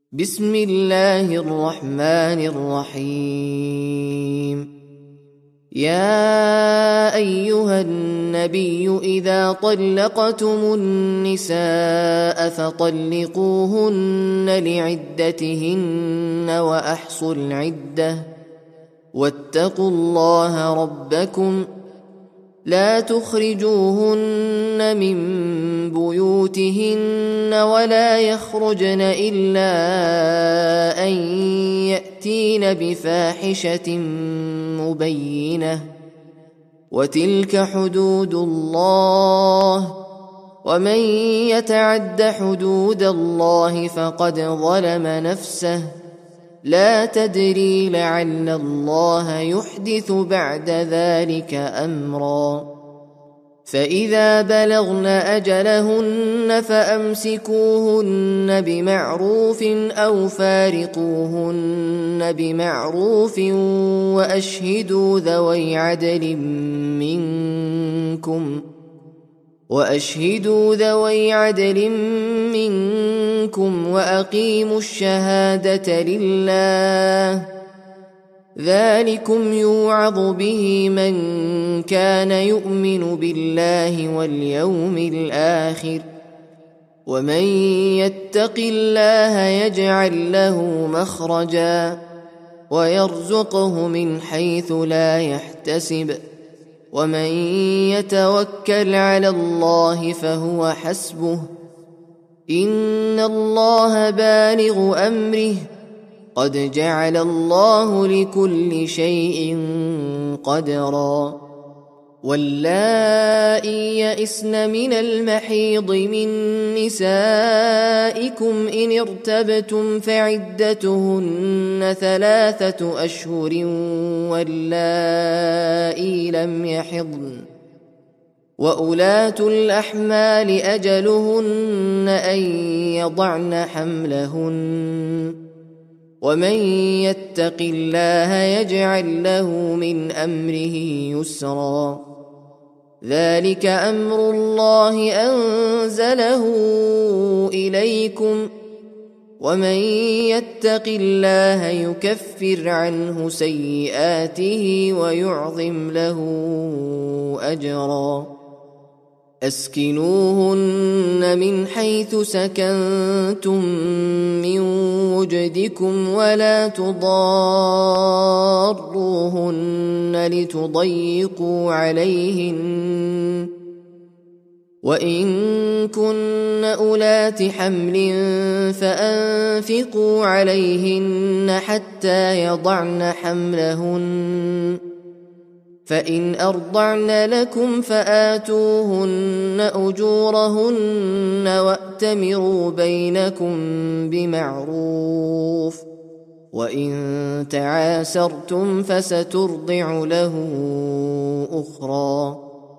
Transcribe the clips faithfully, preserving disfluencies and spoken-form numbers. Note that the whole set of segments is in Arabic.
بسم الله الرحمن الرحيم. يا أيها النبي إذا طلقتم النساء فطلقوهن لعدتهن وأحصوا العدة واتقوا الله ربكم لا تخرجوهن من بيوتهن ولا يخرجن إلا أن يأتين بفاحشة مبينة وتلك حدود الله ومن يتعد حدود الله فقد ظلم نفسه لا تدري لعل الله يحدث بعد ذلك أمرا. فإذا بلغن أجلهن فأمسكوهن بمعروف أو فارقوهن بمعروف وأشهدوا ذوي عدل منكم وأشهدوا ذوي عدل منكم وأقيموا الشهادة لله ذلكم يوعظ به من كان يؤمن بالله واليوم الآخر ومن يتق الله يجعل له مخرجا ويرزقه من حيث لا يحتسب ومن يتوكل على الله فهو حسبه إن الله بالغ أمره قد جعل الله لكل شيء قدرا. واللائي يئسن من المحيض من نسائكم إن ارتبتم فعدتهن ثلاثة أشهر واللائي لم يحضن وأولات الأحمال أجلهن أن يضعن حملهن ومن يتق الله يجعل له من أمره يسرا. ذلك أمر الله أنزله إليكم ومن يتق الله يكفر عنه سيئاته ويعظم له أجرا. أسكنوهن من حيث سكنتم من وجدكم ولا تضاروهن لتضيقوا عليهن وإن كن أولات حمل فأنفقوا عليهن حتى يضعن حملهن فإن أرضعن لكم فآتوهن أجورهن وأتمروا بينكم بمعروف وإن تعاسرتم فسترضع له أخرى.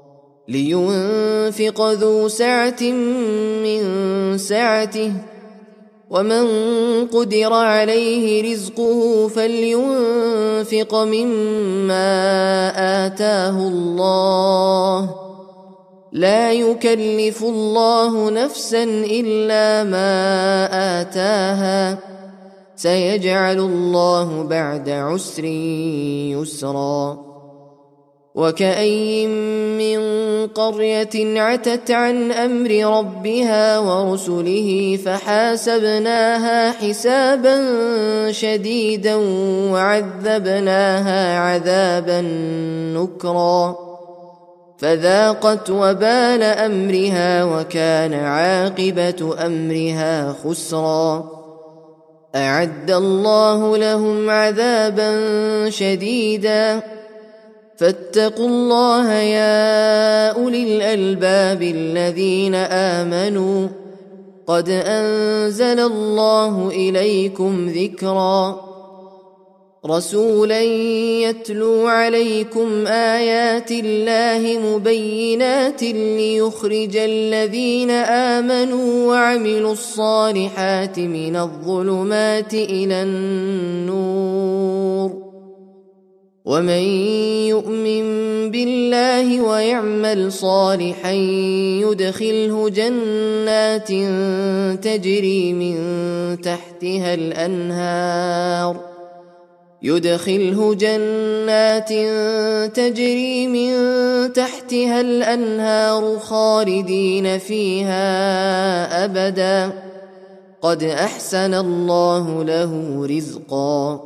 لينفق ذو سعة من سعته ومن قدر عليه رزقه فلينفق مما آتاه الله لا يكلف الله نفسا إلا ما آتاها سيجعل الله بعد عسر يسرا. وكأي من قرية عتت عن أمر ربها ورسله فحاسبناها حسابا شديدا وعذبناها عذابا نكرا فذاقت وبال أمرها وكان عاقبة أمرها خسرا. أعد الله لهم عذابا شديدا فاتقوا الله يا أولي الألباب الذين آمنوا قد أنزل الله إليكم ذكرا. رسولا يتلو عليكم آيات الله مبينات ليخرج الذين آمنوا وعملوا الصالحات من الظلمات إلى النور ومن يؤمن بالله ويعمل صالحا يدخله جنات تجري من تحتها الأنهار يدخله جنات تجري من تحتها الأنهار خالدين فيها أبدا قد أحسن الله له رزقا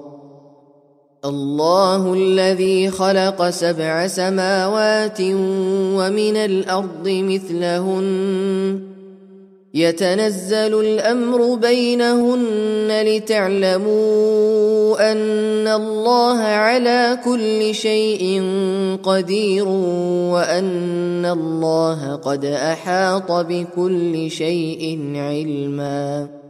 الله الذي خلق سبع سماوات ومن الأرض مثلهن يتنزل الأمر بينهن لتعلموا أن الله على كل شيء قدير وأن الله قد أحاط بكل شيء علما